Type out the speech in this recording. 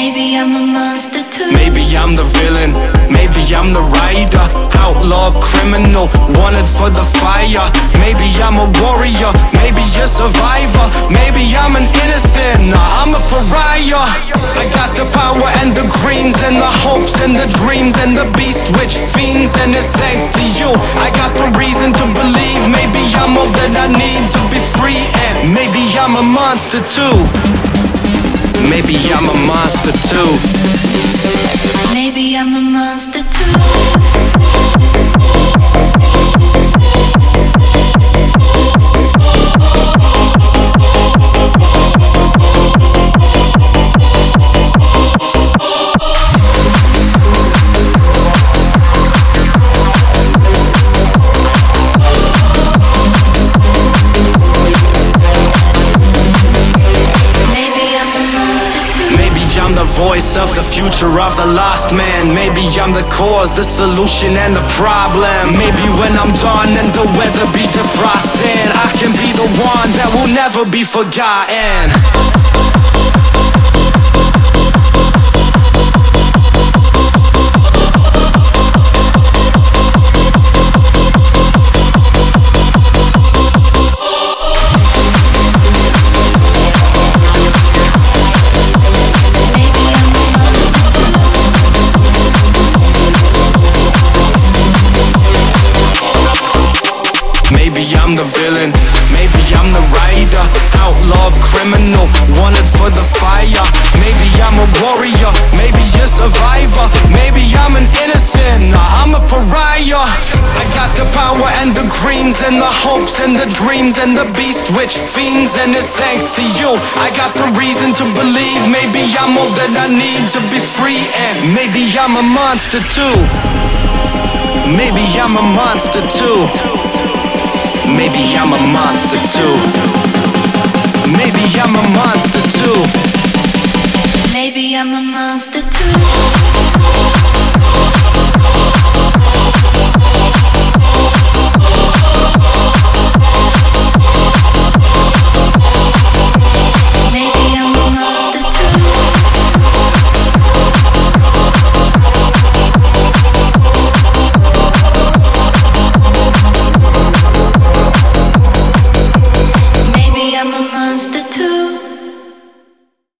Maybe I'm a monster too. Maybe I'm the villain, maybe I'm the rider, outlaw, criminal, wanted for the fire. Maybe I'm a warrior, maybe a survivor. Maybe I'm an innocent, nah, I'm a pariah. I got the power and the greens and the hopes and the dreams and the beast which fiends, and it's thanks to you I got the reason to believe. Maybe I'm all that I need to be free, and maybe I'm a monster too. Maybe I'm a monster too. Maybe I'm a monster too. Voice of the future of the lost man. Maybe I'm the cause, the solution and the problem. Maybe when I'm done and the weather be defrosted, I can be the one that will never be forgotten. Maybe I'm the villain, maybe I'm the rider, outlaw, criminal, wanted for the fire. Maybe I'm a warrior, maybe a survivor. Maybe I'm an innocent, nah, I'm a pariah. I got the power and the greens and the hopes and the dreams and the beast which fiends, and it's thanks to you I got the reason to believe. Maybe I'm all that I need to be free, and maybe I'm a monster too. Maybe I'm a monster too. Maybe I'm a monster too. Maybe I'm a monster too. Maybe I'm a monster too.